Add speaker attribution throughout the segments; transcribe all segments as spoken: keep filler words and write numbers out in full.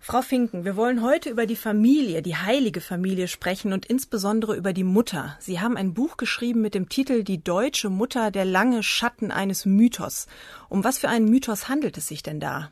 Speaker 1: Frau Finken, wir wollen heute über die Familie, die heilige Familie sprechen und insbesondere über die Mutter. Sie haben ein Buch geschrieben mit dem Titel Die deutsche Mutter, der lange Schatten eines Mythos. Um was für einen Mythos handelt es sich denn da?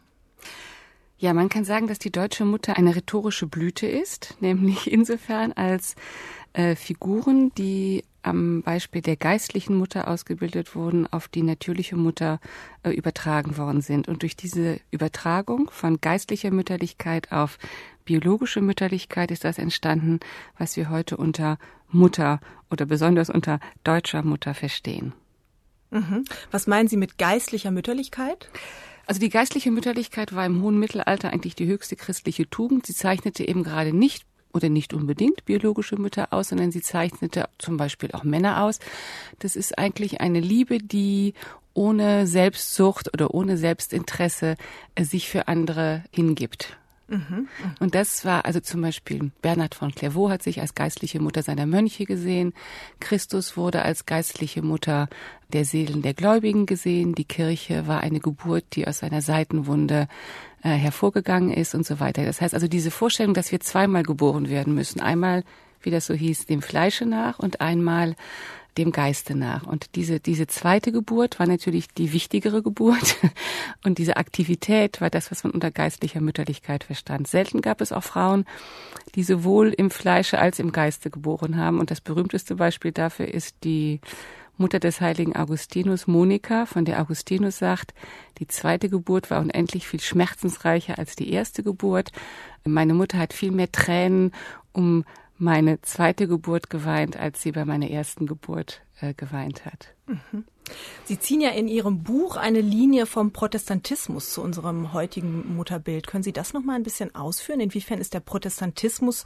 Speaker 2: Ja, man kann sagen, dass die deutsche Mutter eine rhetorische Blüte ist, nämlich insofern als äh, Figuren, die am Beispiel der geistlichen Mutter ausgebildet wurden, auf die natürliche Mutter äh, übertragen worden sind. Und durch diese Übertragung von geistlicher Mütterlichkeit auf biologische Mütterlichkeit ist das entstanden, was wir heute unter Mutter oder besonders unter deutscher Mutter verstehen.
Speaker 1: Mhm. Was meinen Sie mit geistlicher Mütterlichkeit?
Speaker 2: Also die geistliche Mütterlichkeit war im hohen Mittelalter eigentlich die höchste christliche Tugend. Sie zeichnete eben gerade nicht oder nicht unbedingt biologische Mütter aus, sondern sie zeichnete zum Beispiel auch Männer aus. Das ist eigentlich eine Liebe, die ohne Selbstsucht oder ohne Selbstinteresse äh, sich für andere hingibt. Mhm. Und das war also zum Beispiel Bernhard von Clairvaux hat sich als geistliche Mutter seiner Mönche gesehen. Christus wurde als geistliche Mutter der Seelen der Gläubigen gesehen. Die Kirche war eine Geburt, die aus seiner Seitenwunde äh, hervorgegangen ist und so weiter. Das heißt also diese Vorstellung, dass wir zweimal geboren werden müssen. Einmal, wie das so hieß, dem Fleische nach und einmal dem Geiste nach. Und diese, diese zweite Geburt war natürlich die wichtigere Geburt. Und diese Aktivität war das, was man unter geistlicher Mütterlichkeit verstand. Selten gab es auch Frauen, die sowohl im Fleische als im Geiste geboren haben. Und das berühmteste Beispiel dafür ist die Mutter des heiligen Augustinus, Monika, von der Augustinus sagt, die zweite Geburt war unendlich viel schmerzensreicher als die erste Geburt. Meine Mutter hat viel mehr Tränen um meine zweite Geburt geweint, als sie bei meiner ersten Geburt äh, geweint hat.
Speaker 1: Mhm. Sie ziehen ja in Ihrem Buch eine Linie vom Protestantismus zu unserem heutigen Mutterbild. Können Sie das noch mal ein bisschen ausführen? Inwiefern ist der Protestantismus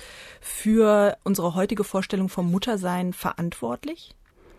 Speaker 1: für unsere heutige Vorstellung vom Muttersein verantwortlich?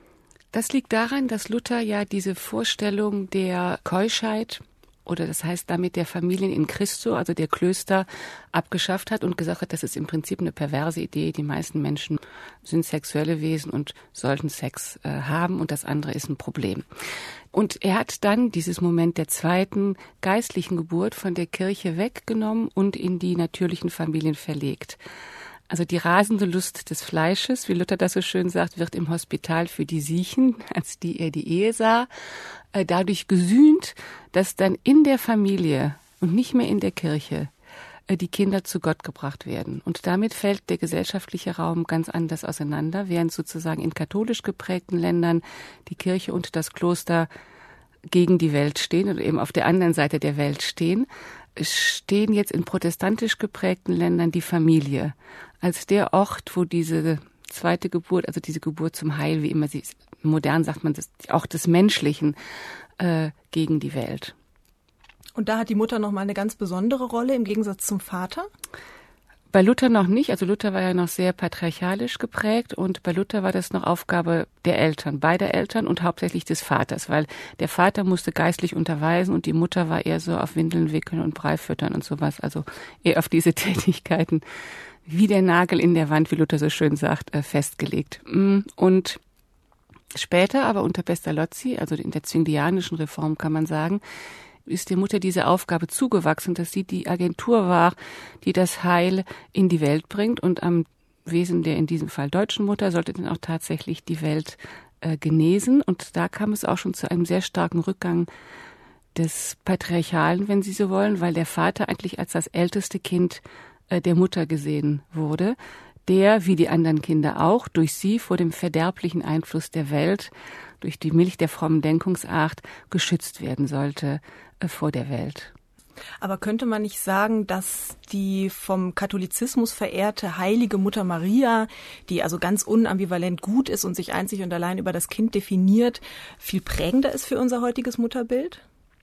Speaker 2: Das liegt daran, dass Luther ja diese Vorstellung der Keuschheit oder das heißt damit der Familien in Christo, also der Klöster, abgeschafft hat und gesagt hat, das ist im Prinzip eine perverse Idee. Die meisten Menschen sind sexuelle Wesen und sollten Sex äh, haben und das andere ist ein Problem. Und er hat dann dieses Moment der zweiten geistlichen Geburt von der Kirche weggenommen und in die natürlichen Familien verlegt. Also die rasende Lust des Fleisches, wie Luther das so schön sagt, wird im Hospital für die Siechen, als die er die Ehe sah, dadurch gesühnt, dass dann in der Familie und nicht mehr in der Kirche die Kinder zu Gott gebracht werden. Und damit fällt der gesellschaftliche Raum ganz anders auseinander, während sozusagen in katholisch geprägten Ländern die Kirche und das Kloster gegen die Welt stehen oder eben auf der anderen Seite der Welt stehen, stehen jetzt in protestantisch geprägten Ländern die Familie als der Ort, wo diese zweite Geburt, also diese Geburt zum Heil, wie immer sie, modern sagt man das, auch des Menschlichen, äh, gegen die Welt.
Speaker 1: Und da hat die Mutter nochmal eine ganz besondere Rolle im Gegensatz zum Vater?
Speaker 2: Bei Luther noch nicht. Also Luther war ja noch sehr patriarchalisch geprägt und bei Luther war das noch Aufgabe der Eltern, beider Eltern und hauptsächlich des Vaters, weil der Vater musste geistlich unterweisen und die Mutter war eher so auf Windeln wickeln und Brei füttern und sowas, also eher auf diese Tätigkeiten wie der Nagel in der Wand, wie Luther so schön sagt, festgelegt. Und später, aber unter Pestalozzi, also in der zwinglianischen Reform kann man sagen, ist der Mutter diese Aufgabe zugewachsen, dass sie die Agentur war, die das Heil in die Welt bringt. Und am Wesen der in diesem Fall deutschen Mutter sollte dann auch tatsächlich die Welt äh, genesen. Und da kam es auch schon zu einem sehr starken Rückgang des Patriarchalen, wenn Sie so wollen, weil der Vater eigentlich als das älteste Kind äh, der Mutter gesehen wurde, der, wie die anderen Kinder auch, durch sie vor dem verderblichen Einfluss der Welt, durch die Milch der frommen Denkungsart geschützt werden sollte äh, vor der Welt.
Speaker 1: Aber könnte man nicht sagen, dass die vom Katholizismus verehrte heilige Mutter Maria, die also ganz unambivalent gut ist und sich einzig und allein über das Kind definiert, viel prägender ist für unser heutiges Mutterbild?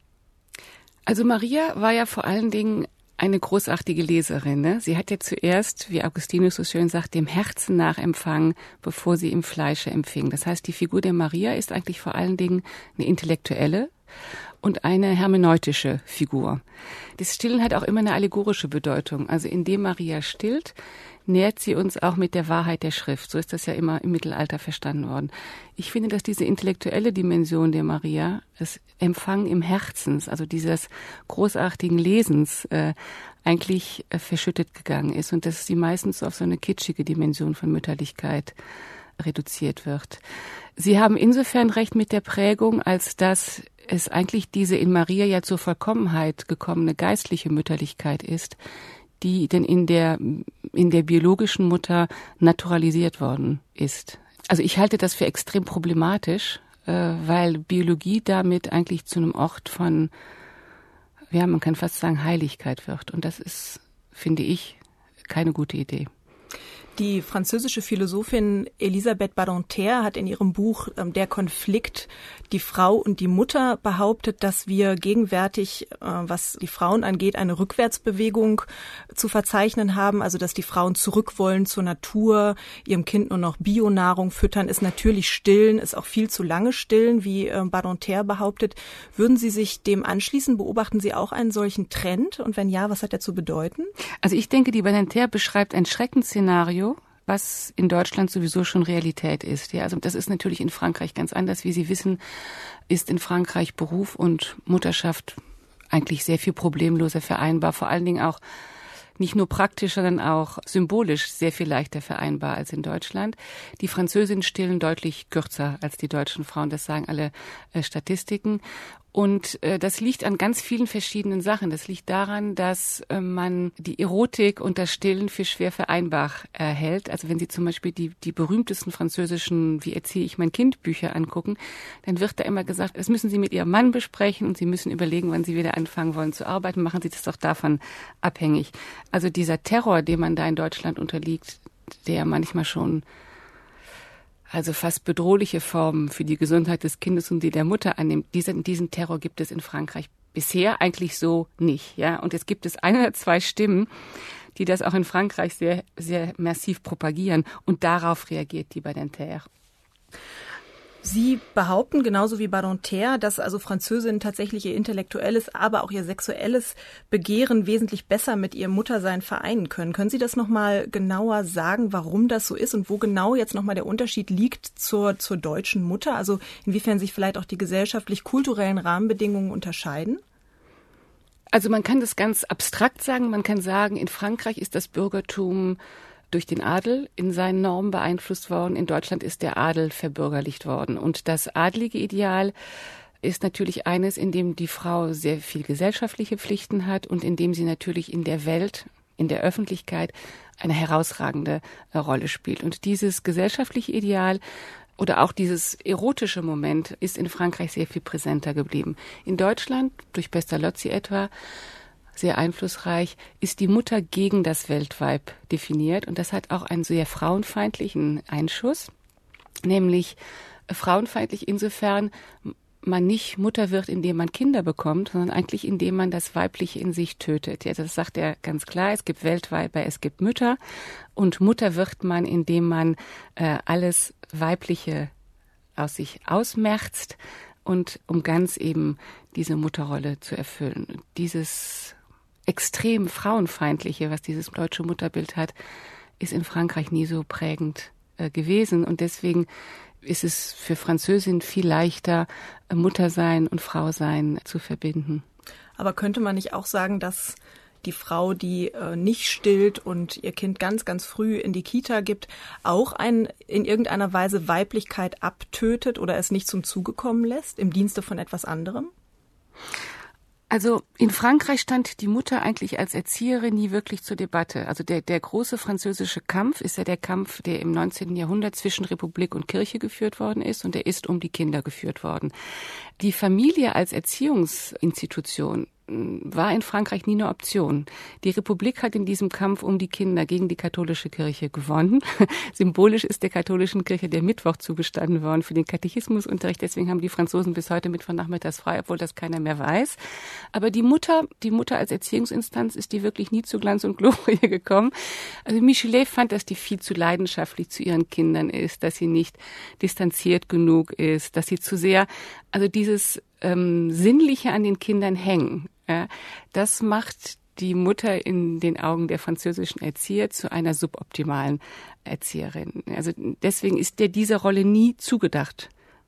Speaker 2: Also Maria war ja vor allen Dingen eine großartige Leserin. Ne? Sie hat ja zuerst, wie Augustinus so schön sagt, dem Herzen nach empfangen, bevor sie im Fleische empfing. Das heißt, die Figur der Maria ist eigentlich vor allen Dingen eine intellektuelle und eine hermeneutische Figur. Das Stillen hat auch immer eine allegorische Bedeutung. Also indem Maria stillt, nährt sie uns auch mit der Wahrheit der Schrift. So ist das ja immer im Mittelalter verstanden worden. Ich finde, dass diese intellektuelle Dimension der Maria, das Empfangen im Herzens, also dieses großartigen Lesens, äh, eigentlich äh, verschüttet gegangen ist und dass sie meistens auf so eine kitschige Dimension von Mütterlichkeit reduziert wird. Sie haben insofern recht mit der Prägung, als dass es eigentlich diese in Maria ja zur Vollkommenheit gekommene geistliche Mütterlichkeit ist, die denn in der, in der biologischen Mutter naturalisiert worden ist. Also ich halte das für extrem problematisch, äh, weil Biologie damit eigentlich zu einem Ort von, ja, man kann fast sagen, Heiligkeit wird. Und das ist, finde ich, keine gute Idee.
Speaker 1: Die französische Philosophin Elisabeth Badinter hat in ihrem Buch ähm, Der Konflikt, die Frau und die Mutter behauptet, dass wir gegenwärtig, äh, was die Frauen angeht, eine Rückwärtsbewegung zu verzeichnen haben. Also dass die Frauen zurück wollen zur Natur, ihrem Kind nur noch Bionahrung füttern, ist natürlich stillen, ist auch viel zu lange stillen, wie äh, Badinter behauptet. Würden Sie sich dem anschließen? Beobachten Sie auch einen solchen Trend? Und wenn ja, was hat er zu bedeuten?
Speaker 2: Also ich denke, die Badinter beschreibt ein Schreckensszenario, was in Deutschland sowieso schon Realität ist. Ja, also das ist natürlich in Frankreich ganz anders. Wie Sie wissen, ist in Frankreich Beruf und Mutterschaft eigentlich sehr viel problemloser vereinbar. Vor allen Dingen auch nicht nur praktisch, sondern auch symbolisch sehr viel leichter vereinbar als in Deutschland. Die Französinnen stillen deutlich kürzer als die deutschen Frauen. Das sagen alle äh, Statistiken. Und äh, das liegt an ganz vielen verschiedenen Sachen. Das liegt daran, dass äh, man die Erotik und das Stillen für schwer vereinbar äh, hält. Also wenn Sie zum Beispiel die, die berühmtesten französischen Wie erziehe ich mein Kind Bücher angucken, dann wird da immer gesagt, das müssen Sie mit Ihrem Mann besprechen und Sie müssen überlegen, wann Sie wieder anfangen wollen zu arbeiten. Machen Sie das doch davon abhängig. Also dieser Terror, dem man da in Deutschland unterliegt, der manchmal schon also fast bedrohliche Formen für die Gesundheit des Kindes und die der Mutter annimmt. Diesen, diesen Terror gibt es in Frankreich bisher eigentlich so nicht, ja. Und es gibt es ein oder zwei Stimmen, die das auch in Frankreich sehr, sehr massiv propagieren. Und darauf reagiert die Badinter.
Speaker 1: Sie behaupten, genauso wie Badinter, dass also Französinnen tatsächlich ihr intellektuelles, aber auch ihr sexuelles Begehren wesentlich besser mit ihrem Muttersein vereinen können. Können Sie das nochmal genauer sagen, warum das so ist und wo genau jetzt nochmal der Unterschied liegt zur, zur deutschen Mutter? Also inwiefern sich vielleicht auch die gesellschaftlich-kulturellen Rahmenbedingungen unterscheiden?
Speaker 2: Also man kann das ganz abstrakt sagen. Man kann sagen, in Frankreich ist das Bürgertum durch den Adel in seinen Normen beeinflusst worden. In Deutschland ist der Adel verbürgerlicht worden. Und das adlige Ideal ist natürlich eines, in dem die Frau sehr viel gesellschaftliche Pflichten hat und in dem sie natürlich in der Welt, in der Öffentlichkeit eine herausragende Rolle spielt. Und dieses gesellschaftliche Ideal oder auch dieses erotische Moment ist in Frankreich sehr viel präsenter geblieben. In Deutschland, durch Pestalozzi etwa, sehr einflussreich, ist die Mutter gegen das Weltweib definiert. Und das hat auch einen sehr frauenfeindlichen Einschuss, nämlich frauenfeindlich insofern man nicht Mutter wird, indem man Kinder bekommt, sondern eigentlich indem man das Weibliche in sich tötet. Ja, das sagt er ganz klar, es gibt Weltweiber, es gibt Mütter. Und Mutter wird man, indem man äh, alles Weibliche aus sich ausmerzt und um ganz eben diese Mutterrolle zu erfüllen. Dieses extrem frauenfeindliche, was dieses deutsche Mutterbild hat, ist in Frankreich nie so prägend äh, gewesen. Und deswegen ist es für Französinnen viel leichter, Muttersein und Frausein zu verbinden.
Speaker 1: Aber könnte man nicht auch sagen, dass die Frau, die äh, nicht stillt und ihr Kind ganz, ganz früh in die Kita gibt, auch ein, in irgendeiner Weise Weiblichkeit abtötet oder es nicht zum Zuge kommen lässt, im Dienste von etwas anderem?
Speaker 2: Also in Frankreich stand die Mutter eigentlich als Erzieherin nie wirklich zur Debatte. Also der, der große französische Kampf ist ja der Kampf, der im neunzehnten Jahrhundert zwischen Republik und Kirche geführt worden ist, und der ist um die Kinder geführt worden. Die Familie als Erziehungsinstitution war in Frankreich nie eine Option. Die Republik hat in diesem Kampf um die Kinder gegen die katholische Kirche gewonnen. Symbolisch ist der katholischen Kirche der Mittwoch zugestanden worden für den Katechismusunterricht. Deswegen haben die Franzosen bis heute Mittwochnachmittags frei, obwohl das keiner mehr weiß. Aber die Mutter, die Mutter als Erziehungsinstanz, ist die wirklich nie zu Glanz und Glorie gekommen. Also Michelet fand, dass die viel zu leidenschaftlich zu ihren Kindern ist, dass sie nicht distanziert genug ist, dass sie zu sehr, also dieses ähm, Sinnliche an den Kindern hängen. Ja, das macht die Mutter in den Augen der französischen Erzieher zu einer suboptimalen Erzieherin. Also deswegen ist der diese Rolle nie zugedacht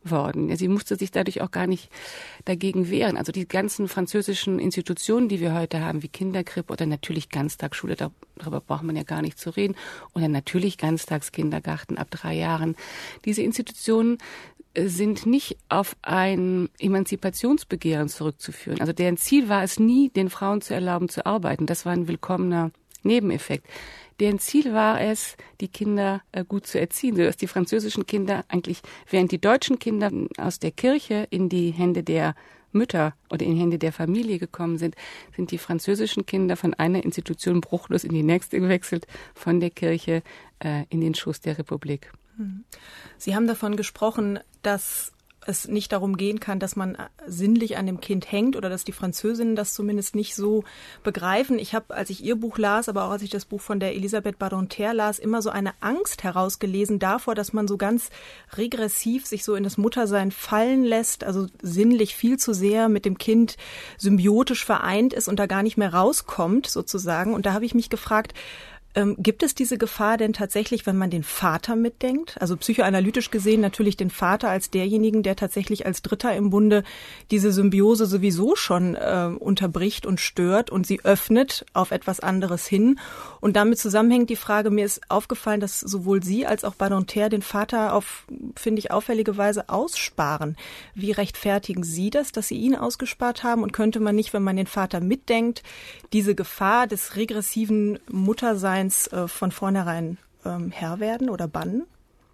Speaker 2: worden. Sie musste sich dadurch auch gar nicht dagegen wehren. Also die ganzen französischen Institutionen, die wir heute haben, wie Kinderkrippe oder natürlich Ganztagsschule, darüber braucht man ja gar nicht zu reden, oder natürlich Ganztagskindergarten ab drei Jahren. Diese Institutionen sind nicht auf ein Emanzipationsbegehren zurückzuführen. Also deren Ziel war es nie, den Frauen zu erlauben zu arbeiten. Das war ein willkommener Nebeneffekt. Deren Ziel war es, die Kinder gut zu erziehen, sodass die französischen Kinder eigentlich, während die deutschen Kinder aus der Kirche in die Hände der Mütter oder in die Hände der Familie gekommen sind, sind die französischen Kinder von einer Institution bruchlos in die nächste gewechselt, von der Kirche äh, in den Schoß der Republik.
Speaker 1: Sie haben davon gesprochen, dass es nicht darum gehen kann, dass man sinnlich an dem Kind hängt oder dass die Französinnen das zumindest nicht so begreifen. Ich habe, als ich Ihr Buch las, aber auch als ich das Buch von der Elisabeth Badinter las, immer so eine Angst herausgelesen davor, dass man so ganz regressiv sich so in das Muttersein fallen lässt, also sinnlich viel zu sehr mit dem Kind symbiotisch vereint ist und da gar nicht mehr rauskommt sozusagen. Und da habe ich mich gefragt, Ähm, gibt es diese Gefahr denn tatsächlich, wenn man den Vater mitdenkt? Also psychoanalytisch gesehen natürlich den Vater als derjenigen, der tatsächlich als Dritter im Bunde diese Symbiose sowieso schon äh, unterbricht und stört und sie öffnet auf etwas anderes hin. Und damit zusammenhängt die Frage, mir ist aufgefallen, dass sowohl Sie als auch Badinter den Vater auf, finde ich, auffällige Weise aussparen. Wie rechtfertigen Sie das, dass Sie ihn ausgespart haben? Und könnte man nicht, wenn man den Vater mitdenkt, diese Gefahr des regressiven Mutterseins von vornherein ähm, Herr werden oder bannen?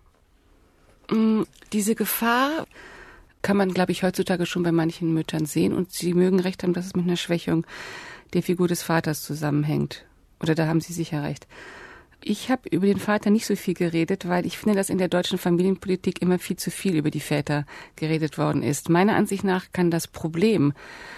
Speaker 2: Diese Gefahr kann man, glaube ich, heutzutage schon bei manchen Müttern sehen. Und Sie mögen recht haben, dass es mit einer Schwächung der Figur des Vaters zusammenhängt. Oder da haben Sie sicher recht. Ich habe über den Vater nicht so viel geredet, weil ich finde, dass in der deutschen Familienpolitik immer viel zu viel über die Väter geredet worden ist. Meiner Ansicht nach kann das Problem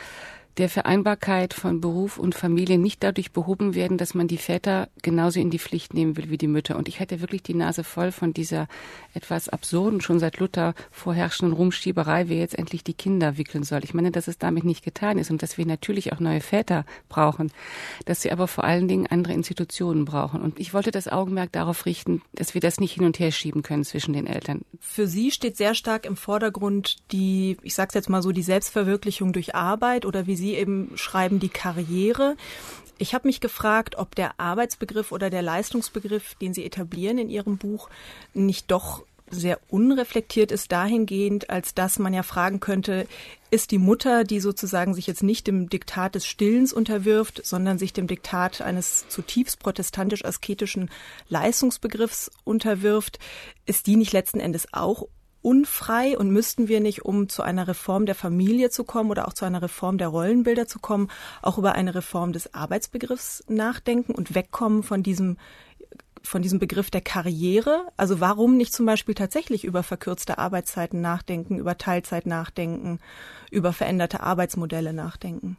Speaker 2: der Vereinbarkeit von Beruf und Familie nicht dadurch behoben werden, dass man die Väter genauso in die Pflicht nehmen will wie die Mütter. Und ich hatte wirklich die Nase voll von dieser etwas absurden, schon seit Luther vorherrschenden Rumschieberei, wer jetzt endlich die Kinder wickeln soll. Ich meine, dass es damit nicht getan ist und dass wir natürlich auch neue Väter brauchen, dass wir aber vor allen Dingen andere Institutionen brauchen. Und ich wollte das Augenmerk darauf richten, dass wir das nicht hin und her schieben können zwischen den Eltern.
Speaker 1: Für Sie steht sehr stark im Vordergrund die, ich sage es jetzt mal so, die Selbstverwirklichung durch Arbeit oder wie Sie eben schreiben, die Karriere. Ich habe mich gefragt, ob der Arbeitsbegriff oder der Leistungsbegriff, den Sie etablieren in Ihrem Buch, nicht doch sehr unreflektiert ist dahingehend, als dass man ja fragen könnte, ist die Mutter, die sozusagen sich jetzt nicht dem Diktat des Stillens unterwirft, sondern sich dem Diktat eines zutiefst protestantisch-asketischen Leistungsbegriffs unterwirft, ist die nicht letzten Endes auch unfrei und müssten wir nicht, um zu einer Reform der Familie zu kommen oder auch zu einer Reform der Rollenbilder zu kommen, auch über eine Reform des Arbeitsbegriffs nachdenken und wegkommen von diesem von diesem Begriff der Karriere? Also warum nicht zum Beispiel tatsächlich über verkürzte Arbeitszeiten nachdenken, über Teilzeit nachdenken, über veränderte Arbeitsmodelle nachdenken?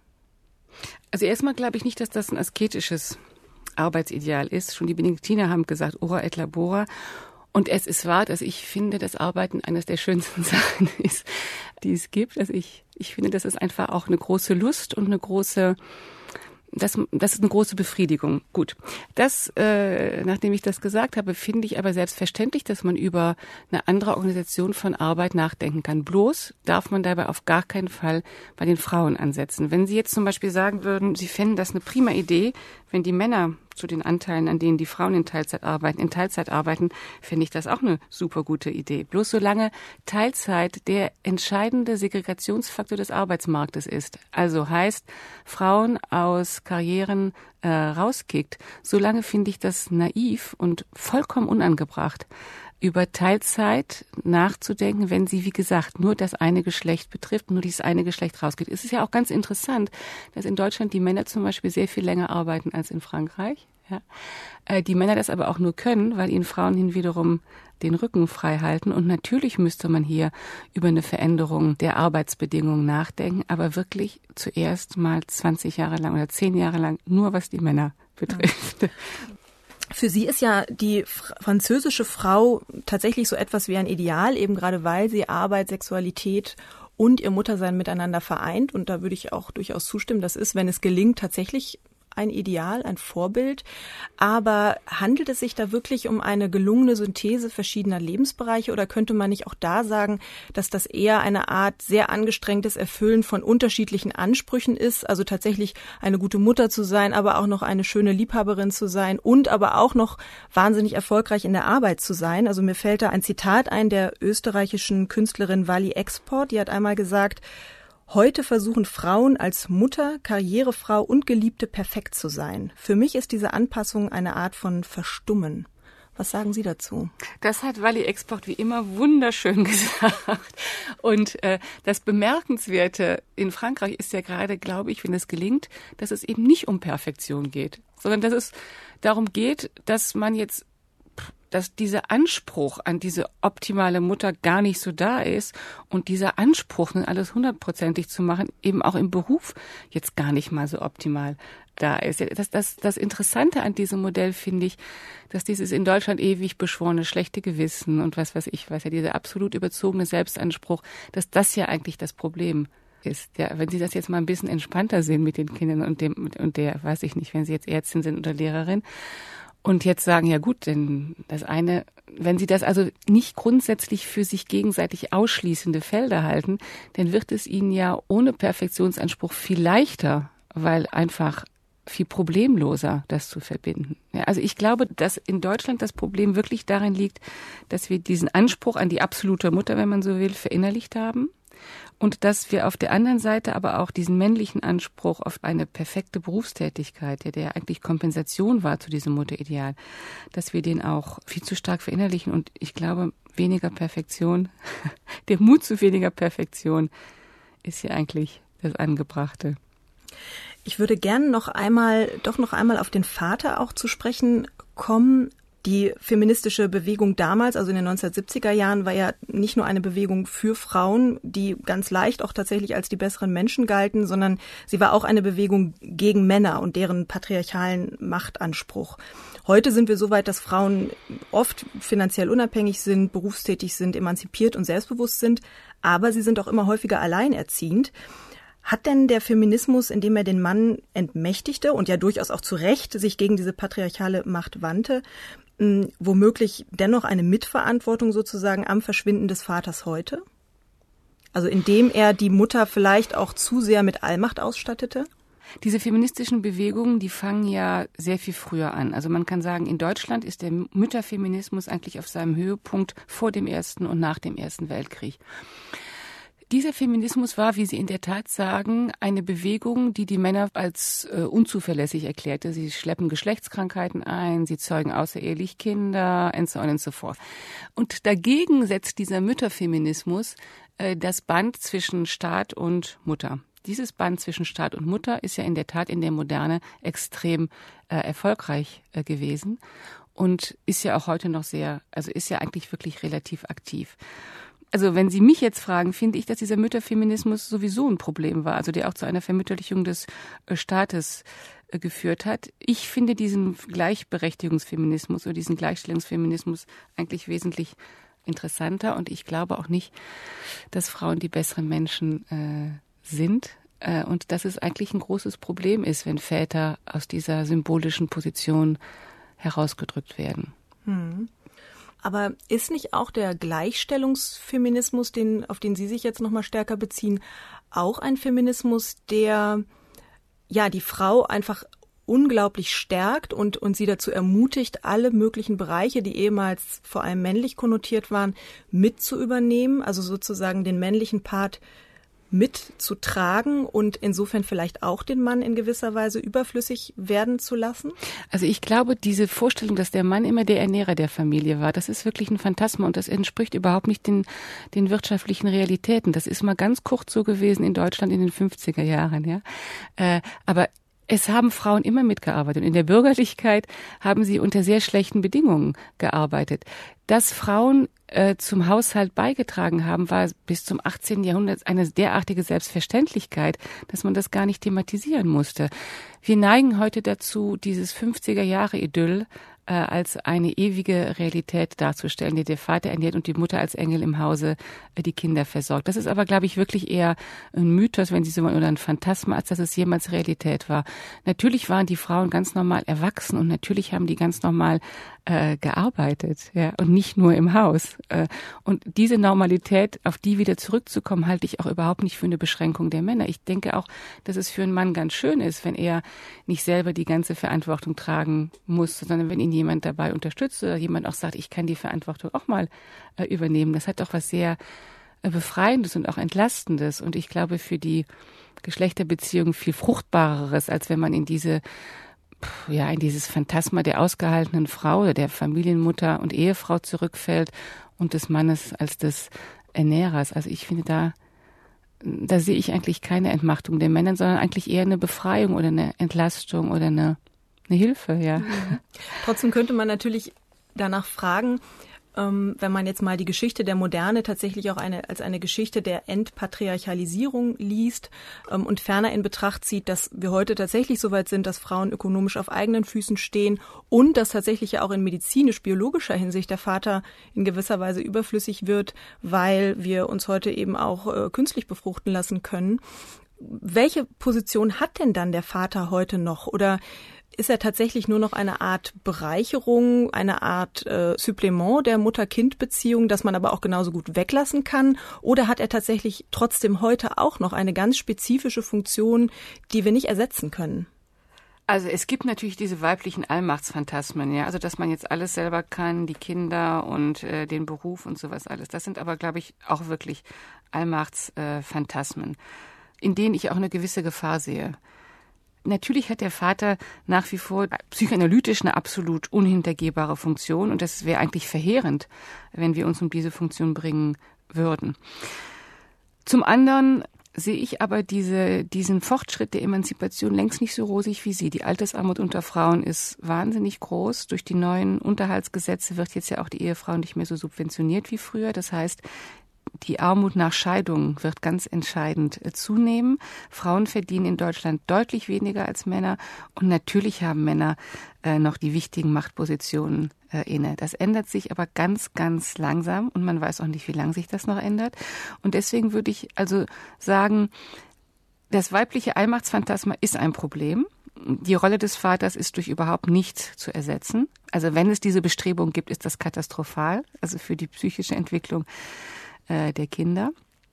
Speaker 2: Also erstmal glaube ich nicht, dass das ein asketisches Arbeitsideal ist. Schon die Benediktiner haben gesagt, ora et labora. Und es ist wahr, dass ich finde, dass Arbeiten eines der schönsten Sachen ist, die es gibt. Also ich, ich finde, das ist einfach auch eine große Lust und eine große, das, das ist eine große Befriedigung. Gut, das, äh, nachdem ich das gesagt habe, finde ich aber selbstverständlich, dass man über eine andere Organisation von Arbeit nachdenken kann. Bloß darf man dabei auf gar keinen Fall bei den Frauen ansetzen. Wenn Sie jetzt zum Beispiel sagen würden, Sie fänden das eine prima Idee, wenn die Männer zu den Anteilen, an denen die Frauen in Teilzeit arbeiten, in Teilzeit arbeiten, finde ich das auch eine super gute Idee. Bloß solange Teilzeit der entscheidende Segregationsfaktor des Arbeitsmarktes ist, also heißt, Frauen aus Karrieren äh, rauskickt, solange finde ich das naiv und vollkommen unangebracht, über Teilzeit nachzudenken, wenn sie, wie gesagt, nur das eine Geschlecht betrifft, nur dieses eine Geschlecht rausgeht. Es ist ja auch ganz interessant, dass in Deutschland die Männer zum Beispiel sehr viel länger arbeiten als in Frankreich. Ja. Äh, die Männer das aber auch nur können, weil ihnen Frauen hin wiederum den Rücken frei halten. Und natürlich müsste man hier über eine Veränderung der Arbeitsbedingungen nachdenken, aber wirklich zuerst mal zwanzig Jahre lang oder zehn Jahre lang nur, was die Männer betrifft. Ja.
Speaker 1: Für Sie ist ja die französische Frau tatsächlich so etwas wie ein Ideal, eben gerade weil sie Arbeit, Sexualität und ihr Muttersein miteinander vereint. Und da würde ich auch durchaus zustimmen, das ist, wenn es gelingt, tatsächlich ein Ideal, ein Vorbild. Aber handelt es sich da wirklich um eine gelungene Synthese verschiedener Lebensbereiche oder könnte man nicht auch da sagen, dass das eher eine Art sehr angestrengtes Erfüllen von unterschiedlichen Ansprüchen ist, also tatsächlich eine gute Mutter zu sein, aber auch noch eine schöne Liebhaberin zu sein und aber auch noch wahnsinnig erfolgreich in der Arbeit zu sein. Also mir fällt da ein Zitat ein der österreichischen Künstlerin Wally Export, die hat einmal gesagt: Heute versuchen Frauen als Mutter, Karrierefrau und Geliebte perfekt zu sein. Für mich ist diese Anpassung eine Art von Verstummen. Was sagen Sie dazu?
Speaker 2: Das hat Wally Export wie immer wunderschön gesagt. Und äh, das Bemerkenswerte in Frankreich ist ja gerade, glaube ich, wenn es gelingt, dass es eben nicht um Perfektion geht, sondern dass es darum geht, dass man jetzt dass dieser Anspruch an diese optimale Mutter gar nicht so da ist und dieser Anspruch, nun alles hundertprozentig zu machen, eben auch im Beruf jetzt gar nicht mal so optimal da ist. Das, das, das Interessante an diesem Modell finde ich, dass dieses in Deutschland ewig beschworene schlechte Gewissen und was weiß ich, was ja dieser absolut überzogene Selbstanspruch, dass das ja eigentlich das Problem ist. Ja, wenn Sie das jetzt mal ein bisschen entspannter sehen mit den Kindern und dem und der, weiß ich nicht, wenn Sie jetzt Ärztin sind oder Lehrerin, und jetzt sagen, ja gut, denn das eine, wenn Sie das also nicht grundsätzlich für sich gegenseitig ausschließende Felder halten, dann wird es Ihnen ja ohne Perfektionsanspruch viel leichter, weil einfach viel problemloser, das zu verbinden. Ja, also ich glaube, dass in Deutschland das Problem wirklich darin liegt, dass wir diesen Anspruch an die absolute Mutter, wenn man so will, verinnerlicht haben. Und dass wir auf der anderen Seite aber auch diesen männlichen Anspruch auf eine perfekte Berufstätigkeit, der, der eigentlich Kompensation war zu diesem Mutterideal, dass wir den auch viel zu stark verinnerlichen. Und ich glaube, weniger Perfektion, der Mut zu weniger Perfektion ist hier eigentlich das Angebrachte.
Speaker 1: Ich würde gerne noch einmal, doch noch einmal auf den Vater auch zu sprechen kommen. Die feministische Bewegung damals, also in den neunzehnhundertsiebziger Jahren, war ja nicht nur eine Bewegung für Frauen, die ganz leicht auch tatsächlich als die besseren Menschen galten, sondern sie war auch eine Bewegung gegen Männer und deren patriarchalen Machtanspruch. Heute sind wir so weit, dass Frauen oft finanziell unabhängig sind, berufstätig sind, emanzipiert und selbstbewusst sind, aber sie sind auch immer häufiger alleinerziehend. Hat denn der Feminismus, indem er den Mann entmächtigte und ja durchaus auch zu Recht sich gegen diese patriarchale Macht wandte, womöglich dennoch eine Mitverantwortung sozusagen am Verschwinden des Vaters heute? Also indem er die Mutter vielleicht auch zu sehr mit Allmacht ausstattete?
Speaker 2: Diese feministischen Bewegungen, die fangen ja sehr viel früher an. Also man kann sagen, in Deutschland ist der Mütterfeminismus eigentlich auf seinem Höhepunkt vor dem Ersten und nach dem Ersten Weltkrieg. Dieser Feminismus war, wie Sie in der Tat sagen, eine Bewegung, die die Männer als äh, unzuverlässig erklärte. Sie schleppen Geschlechtskrankheiten ein, sie zeugen außerehelich Kinder and so on and so forth. Und dagegen setzt dieser Mütterfeminismus äh, das Band zwischen Staat und Mutter. Dieses Band zwischen Staat und Mutter ist ja in der Tat in der Moderne extrem äh, erfolgreich äh, gewesen und ist ja auch heute noch sehr, also ist ja eigentlich wirklich relativ aktiv. Also wenn Sie mich jetzt fragen, finde ich, dass dieser Mütterfeminismus sowieso ein Problem war, also der auch zu einer Vermütterlichung des Staates geführt hat. Ich finde diesen Gleichberechtigungsfeminismus oder diesen Gleichstellungsfeminismus eigentlich wesentlich interessanter und ich glaube auch nicht, dass Frauen die besseren Menschen äh, sind äh, und dass es eigentlich ein großes Problem ist, wenn Väter aus dieser symbolischen Position herausgedrückt werden.
Speaker 1: Hm. Aber ist nicht auch der Gleichstellungsfeminismus, den, auf den Sie sich jetzt noch mal stärker beziehen, auch ein Feminismus, der ja die Frau einfach unglaublich stärkt und, und sie dazu ermutigt, alle möglichen Bereiche, die ehemals vor allem männlich konnotiert waren, mit zu übernehmen, also sozusagen den männlichen Part mitzutragen und insofern vielleicht auch den Mann in gewisser Weise überflüssig werden zu lassen?
Speaker 2: Also ich glaube, diese Vorstellung, dass der Mann immer der Ernährer der Familie war, das ist wirklich ein Phantasma und das entspricht überhaupt nicht den, den wirtschaftlichen Realitäten. Das ist mal ganz kurz so gewesen in Deutschland in den fünfziger Jahren, ja. Äh, aber es haben Frauen immer mitgearbeitet und in der Bürgerlichkeit haben sie unter sehr schlechten Bedingungen gearbeitet. Dass Frauen äh, zum Haushalt beigetragen haben, war bis zum achtzehnten Jahrhundert eine derartige Selbstverständlichkeit, dass man das gar nicht thematisieren musste. Wir neigen heute dazu, dieses fünfziger Jahre Idyll äh, als eine ewige Realität darzustellen, die der Vater ernährt und die Mutter als Engel im Hause äh, die Kinder versorgt. Das ist aber, glaube ich, wirklich eher ein Mythos, wenn Sie so wollen, oder ein Phantasma, als dass es jemals Realität war. Natürlich waren die Frauen ganz normal erwachsen und natürlich haben die ganz normal äh, gearbeitet, ja, und nicht nur im Haus. Äh, und diese Normalität, auf die wieder zurückzukommen, halte ich auch überhaupt nicht für eine Beschränkung der Männer. Ich denke auch, dass es für einen Mann ganz schön ist, wenn er nicht selber die ganze Verantwortung tragen muss, sondern wenn ihn jemand dabei unterstützt oder jemand auch sagt, ich kann die Verantwortung auch mal äh, übernehmen. Das hat doch was sehr äh, Befreiendes und auch Entlastendes. Und ich glaube, für die Geschlechterbeziehung viel Fruchtbareres, als wenn man in diese ja, in dieses Phantasma der ausgehaltenen Frau oder der Familienmutter und Ehefrau zurückfällt und des Mannes als des Ernährers. Also ich finde, da, da sehe ich eigentlich keine Entmachtung der Männer, sondern eigentlich eher eine Befreiung oder eine Entlastung oder eine, eine Hilfe, ja.
Speaker 1: Mhm. Trotzdem könnte man natürlich danach fragen, Ähm, wenn man jetzt mal die Geschichte der Moderne tatsächlich auch eine, als eine Geschichte der Entpatriarchalisierung liest ähm, und ferner in Betracht zieht, dass wir heute tatsächlich so weit sind, dass Frauen ökonomisch auf eigenen Füßen stehen und dass tatsächlich ja auch in medizinisch-biologischer Hinsicht der Vater in gewisser Weise überflüssig wird, weil wir uns heute eben auch äh, künstlich befruchten lassen können. Welche Position hat denn dann der Vater heute noch? Oder ist er tatsächlich nur noch eine Art Bereicherung, eine Art äh, Supplement der Mutter-Kind-Beziehung, das man aber auch genauso gut weglassen kann? Oder hat er tatsächlich trotzdem heute auch noch eine ganz spezifische Funktion, die wir nicht ersetzen können?
Speaker 2: Also es gibt natürlich diese weiblichen Allmachtsphantasmen, ja, also dass man jetzt alles selber kann, die Kinder und äh, den Beruf und sowas alles. Das sind aber, glaube ich, auch wirklich Allmachtsphantasmen, äh, in denen ich auch eine gewisse Gefahr sehe. Natürlich hat der Vater nach wie vor psychoanalytisch eine absolut unhintergehbare Funktion und das wäre eigentlich verheerend, wenn wir uns um diese Funktion bringen würden. Zum anderen sehe ich aber diese, diesen Fortschritt der Emanzipation längst nicht so rosig wie Sie. Die Altersarmut unter Frauen ist wahnsinnig groß. Durch die neuen Unterhaltsgesetze wird jetzt ja auch die Ehefrau nicht mehr so subventioniert wie früher. Das heißt, die Armut nach Scheidung wird ganz entscheidend zunehmen. Frauen verdienen in Deutschland deutlich weniger als Männer und natürlich haben Männer äh, noch die wichtigen Machtpositionen äh, inne. Das ändert sich aber ganz, ganz langsam und man weiß auch nicht, wie lange sich das noch ändert. Und deswegen würde ich also sagen, das weibliche Allmachtsphantasma ist ein Problem. Die Rolle des Vaters ist durch überhaupt nichts zu ersetzen. Also wenn es diese Bestrebung gibt, ist das katastrophal, also für die psychische Entwicklung der Kinder.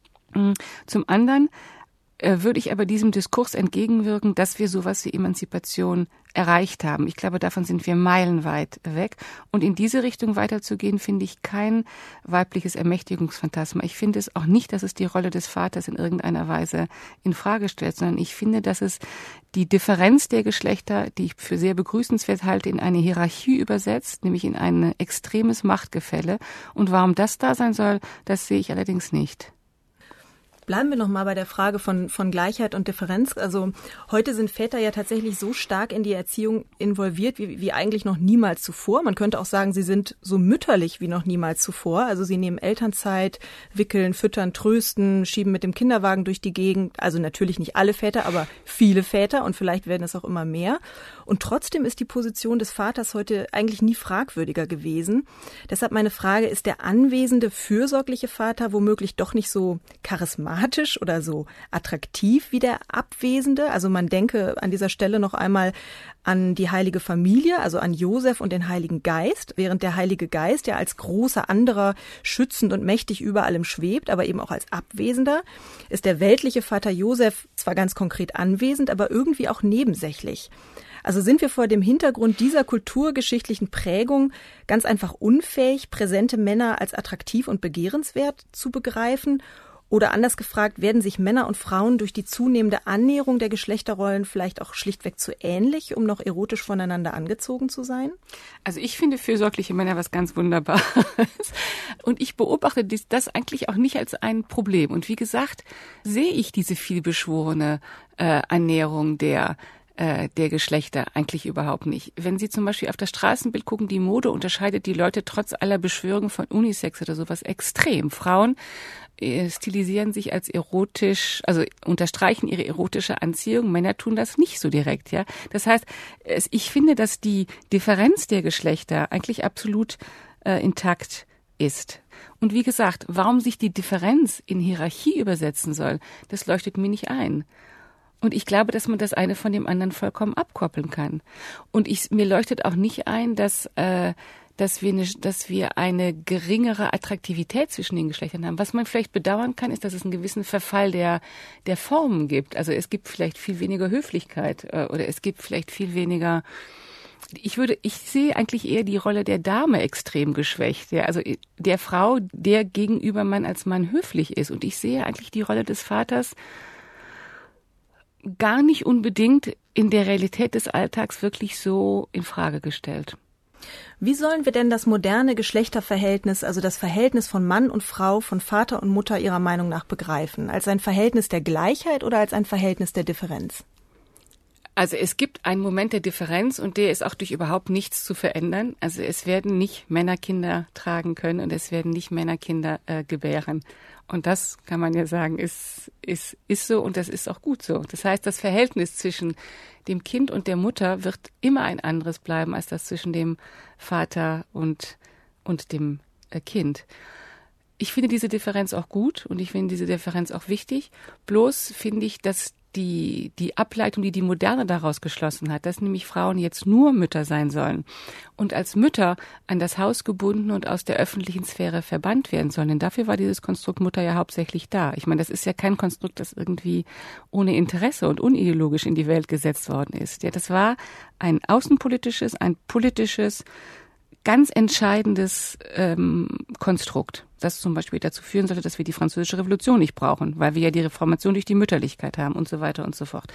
Speaker 2: Zum anderen äh, würde ich aber diesem Diskurs entgegenwirken, dass wir sowas wie Emanzipation erreicht haben. Ich glaube, davon sind wir meilenweit weg. Und in diese Richtung weiterzugehen, finde ich kein weibliches Ermächtigungsphantasma. Ich finde es auch nicht, dass es die Rolle des Vaters in irgendeiner Weise in Frage stellt, sondern ich finde, dass es die Differenz der Geschlechter, die ich für sehr begrüßenswert halte, in eine Hierarchie übersetzt, nämlich in ein extremes Machtgefälle. Und warum das da sein soll, das sehe ich allerdings nicht.
Speaker 1: Bleiben wir noch mal bei der Frage von, von Gleichheit und Differenz. Also heute sind Väter ja tatsächlich so stark in die Erziehung involviert wie, wie eigentlich noch niemals zuvor. Man könnte auch sagen, sie sind so mütterlich wie noch niemals zuvor. Also sie nehmen Elternzeit, wickeln, füttern, trösten, schieben mit dem Kinderwagen durch die Gegend. Also natürlich nicht alle Väter, aber viele Väter und vielleicht werden es auch immer mehr. Und trotzdem ist die Position des Vaters heute eigentlich nie fragwürdiger gewesen. Deshalb meine Frage, ist der anwesende, fürsorgliche Vater womöglich doch nicht so charismatisch oder so attraktiv wie der abwesende? Also man denke an dieser Stelle noch einmal an die heilige Familie, also an Josef und den Heiligen Geist, während der Heilige Geist ja als großer anderer schützend und mächtig über allem schwebt, aber eben auch als Abwesender, ist der weltliche Vater Josef zwar ganz konkret anwesend, aber irgendwie auch nebensächlich. Also sind wir vor dem Hintergrund dieser kulturgeschichtlichen Prägung ganz einfach unfähig, präsente Männer als attraktiv und begehrenswert zu begreifen? Oder anders gefragt, werden sich Männer und Frauen durch die zunehmende Annäherung der Geschlechterrollen vielleicht auch schlichtweg zu ähnlich, um noch erotisch voneinander angezogen zu sein?
Speaker 2: Also ich finde fürsorgliche Männer was ganz Wunderbares. Und ich beobachte das eigentlich auch nicht als ein Problem. Und wie gesagt, sehe ich diese vielbeschworene äh, Annäherung der äh, der Geschlechter eigentlich überhaupt nicht. Wenn Sie zum Beispiel auf das Straßenbild gucken, die Mode unterscheidet die Leute trotz aller Beschwörungen von Unisex oder sowas extrem. Frauen äh, stilisieren sich als erotisch, also unterstreichen ihre erotische Anziehung. Männer tun das nicht so direkt, ja. Das heißt, es, ich finde, dass die Differenz der Geschlechter eigentlich absolut äh, intakt ist. Und wie gesagt, warum sich die Differenz in Hierarchie übersetzen soll, das leuchtet mir nicht ein. Und ich glaube, dass man das eine von dem anderen vollkommen abkoppeln kann. Und ich, mir leuchtet auch nicht ein, dass, äh, dass, wir eine, dass wir eine geringere Attraktivität zwischen den Geschlechtern haben. Was man vielleicht bedauern kann, ist, dass es einen gewissen Verfall der, der Formen gibt. Also es gibt vielleicht viel weniger Höflichkeit äh, oder es gibt vielleicht viel weniger... Ich würde, ich sehe eigentlich eher die Rolle der Dame extrem geschwächt, ja, also der Frau, der gegenüber man als Mann höflich ist. Und ich sehe eigentlich die Rolle des Vaters gar nicht unbedingt in der Realität des Alltags wirklich so in Frage gestellt.
Speaker 1: Wie sollen wir denn das moderne Geschlechterverhältnis, also das Verhältnis von Mann und Frau, von Vater und Mutter Ihrer Meinung nach begreifen? Als ein Verhältnis der Gleichheit oder als ein Verhältnis der Differenz?
Speaker 2: Also es gibt einen Moment der Differenz und der ist auch durch überhaupt nichts zu verändern. Also es werden nicht Männer Kinder tragen können und es werden nicht Männer Kinder äh, gebären. Und das kann man ja sagen, ist, ist, ist so und das ist auch gut so. Das heißt, das Verhältnis zwischen dem Kind und der Mutter wird immer ein anderes bleiben als das zwischen dem Vater und, und dem äh, Kind. Ich finde diese Differenz auch gut und ich finde diese Differenz auch wichtig. Bloß finde ich, dass die, die Ableitung, die die Moderne daraus geschlossen hat, dass nämlich Frauen jetzt nur Mütter sein sollen und als Mütter an das Haus gebunden und aus der öffentlichen Sphäre verbannt werden sollen. Denn dafür war dieses Konstrukt Mutter ja hauptsächlich da. Ich meine, das ist ja kein Konstrukt, das irgendwie ohne Interesse und unideologisch in die Welt gesetzt worden ist. Ja, das war ein außenpolitisches, ein politisches, ganz entscheidendes ähm, Konstrukt, das zum Beispiel dazu führen sollte, dass wir die Französische Revolution nicht brauchen, weil wir ja die Reformation durch die Mütterlichkeit haben und so weiter und so fort.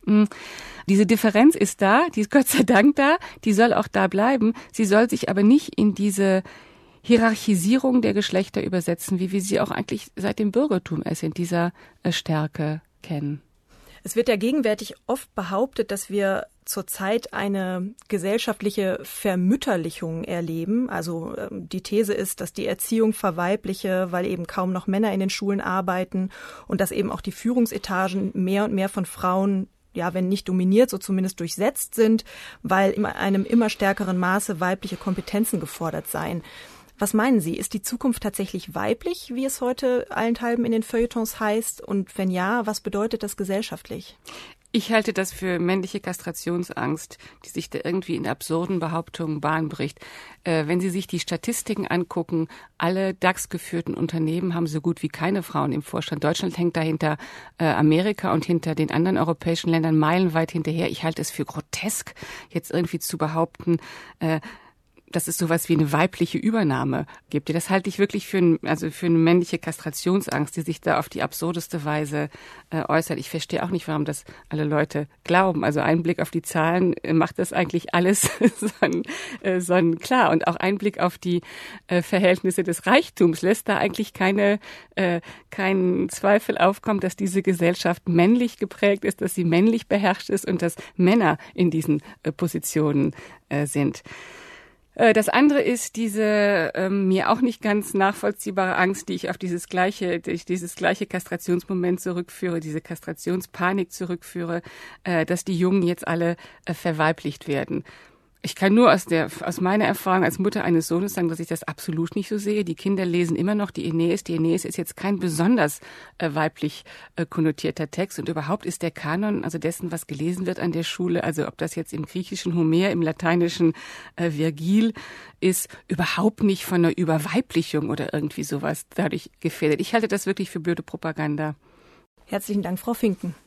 Speaker 2: Diese Differenz ist da, die ist Gott sei Dank da, die soll auch da bleiben. Sie soll sich aber nicht in diese Hierarchisierung der Geschlechter übersetzen, wie wir sie auch eigentlich seit dem Bürgertum erst in dieser Stärke kennen.
Speaker 1: Es wird ja gegenwärtig oft behauptet, dass wir zurzeit eine gesellschaftliche Vermütterlichung erleben. Also die These ist, dass die Erziehung verweibliche, weil eben kaum noch Männer in den Schulen arbeiten und dass eben auch die Führungsetagen mehr und mehr von Frauen, ja, wenn nicht dominiert, so zumindest durchsetzt sind, weil in einem immer stärkeren Maße weibliche Kompetenzen gefordert seien. Was meinen Sie, ist die Zukunft tatsächlich weiblich, wie es heute allenthalben in den Feuilletons heißt? Und wenn ja, was bedeutet das gesellschaftlich?
Speaker 2: Ich halte das für männliche Kastrationsangst, die sich da irgendwie in absurden Behauptungen Bahn bricht. Äh, wenn Sie sich die Statistiken angucken, alle DAX-geführten Unternehmen haben so gut wie keine Frauen im Vorstand. Deutschland hängt dahinter äh, Amerika und hinter den anderen europäischen Ländern meilenweit hinterher. Ich halte es für grotesk, jetzt irgendwie zu behaupten, äh, dass es sowas wie eine weibliche Übernahme gibt. Das halte ich wirklich für, ein, also für eine männliche Kastrationsangst, die sich da auf die absurdeste Weise äh, äußert. Ich verstehe auch nicht, warum das alle Leute glauben. Also ein Blick auf die Zahlen äh, macht das eigentlich alles son, äh, sonnenklar. Und auch ein Blick auf die äh, Verhältnisse des Reichtums lässt da eigentlich keine äh, keinen Zweifel aufkommen, dass diese Gesellschaft männlich geprägt ist, dass sie männlich beherrscht ist und dass Männer in diesen äh, Positionen äh, sind. Das andere ist diese ähm, mir auch nicht ganz nachvollziehbare Angst, die ich auf dieses gleiche, dieses gleiche Kastrationsmoment zurückführe, diese Kastrationspanik zurückführe, äh, dass die Jungen jetzt alle äh, verweiblicht werden. Ich kann nur aus der, aus meiner Erfahrung als Mutter eines Sohnes sagen, dass ich das absolut nicht so sehe. Die Kinder lesen immer noch die Aeneis. Die Aeneis ist jetzt kein besonders äh, weiblich äh, konnotierter Text. Und überhaupt ist der Kanon, also dessen, was gelesen wird an der Schule, also ob das jetzt im griechischen Homer, im lateinischen äh, Virgil ist, überhaupt nicht von einer Überweiblichung oder irgendwie sowas dadurch gefährdet. Ich halte das wirklich für blöde Propaganda.
Speaker 1: Herzlichen Dank, Frau Finken.